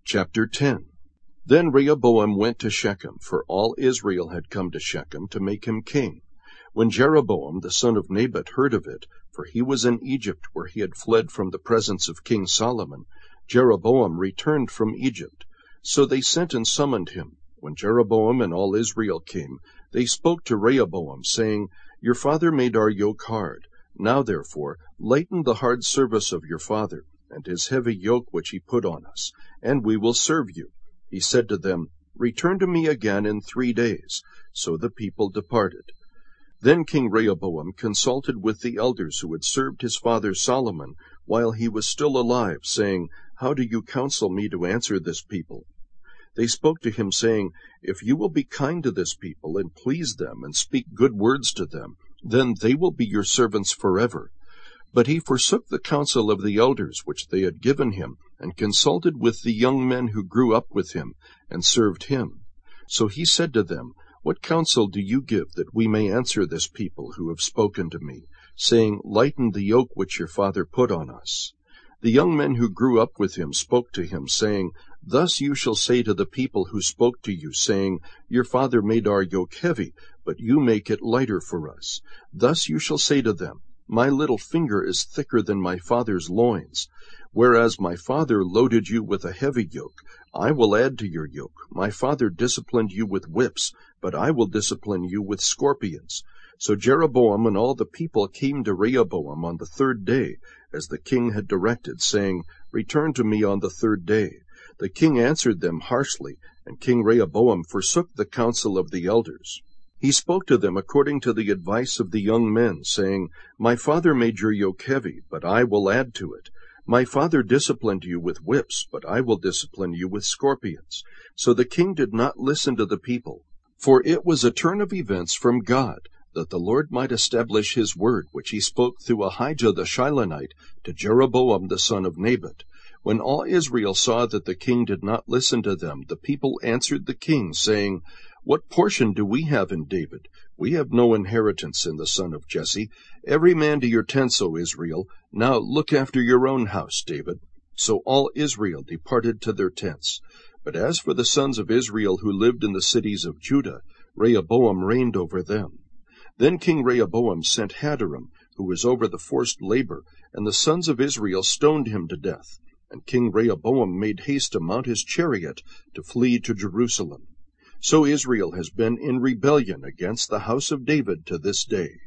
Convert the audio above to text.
Chapter 10. Then Rehoboam went to Shechem, for all Israel had come to Shechem to make him king. When Jeroboam the son of Nebat heard of it, for he was in Egypt, where he had fled from the presence of King Solomon, Jeroboam returned from Egypt. So they sent and summoned him. When Jeroboam and all Israel came, they spoke to Rehoboam, saying, Your father made our yoke hard. Now therefore lighten the hard service of your father, and his heavy yoke which he put on us, and we will serve you. He said to them, Return to me again in 3 days. So the people departed. Then King Rehoboam consulted with the elders who had served his father Solomon while he was still alive, saying, How do you counsel me to answer this people? They spoke to him, saying, If you will be kind to this people, and please them, and speak good words to them, then they will be your servants forever. But he forsook the counsel of the elders which they had given him, and consulted with the young men who grew up with him, and served him. So he said to them, What counsel do you give, that we may answer this people who have spoken to me, saying, Lighten the yoke which your father put on us? The young men who grew up with him spoke to him, saying, Thus you shall say to the people who spoke to you, saying, Your father made our yoke heavy, but you make it lighter for us. Thus you shall say to them, My little finger is thicker than my father's loins. Whereas my father loaded you with a heavy yoke, I will add to your yoke. My father disciplined you with whips, but I will discipline you with scorpions. So Jeroboam and all the people came to Rehoboam on the 3rd day, as the king had directed, saying, Return to me on the 3rd day. The king answered them harshly, and King Rehoboam forsook the counsel of the elders. He spoke to them according to the advice of the young men, saying, My father made your yoke heavy, but I will add to it. My father disciplined you with whips, but I will discipline you with scorpions. So the king did not listen to the people. For it was a turn of events from God, that the Lord might establish his word, which he spoke through Ahijah the Shilonite to Jeroboam the son of Nebat. When all Israel saw that the king did not listen to them, the people answered the king, saying, What portion do we have in David? We have no inheritance in the son of Jesse. Every man to your tents, O Israel. Now look after your own house, David. So all Israel departed to their tents. But as for the sons of Israel who lived in the cities of Judah, Rehoboam reigned over them. Then King Rehoboam sent Hadoram, who was over the forced labor, and the sons of Israel stoned him to death. And King Rehoboam made haste to mount his chariot to flee to Jerusalem. So Israel has been in rebellion against the house of David to this day.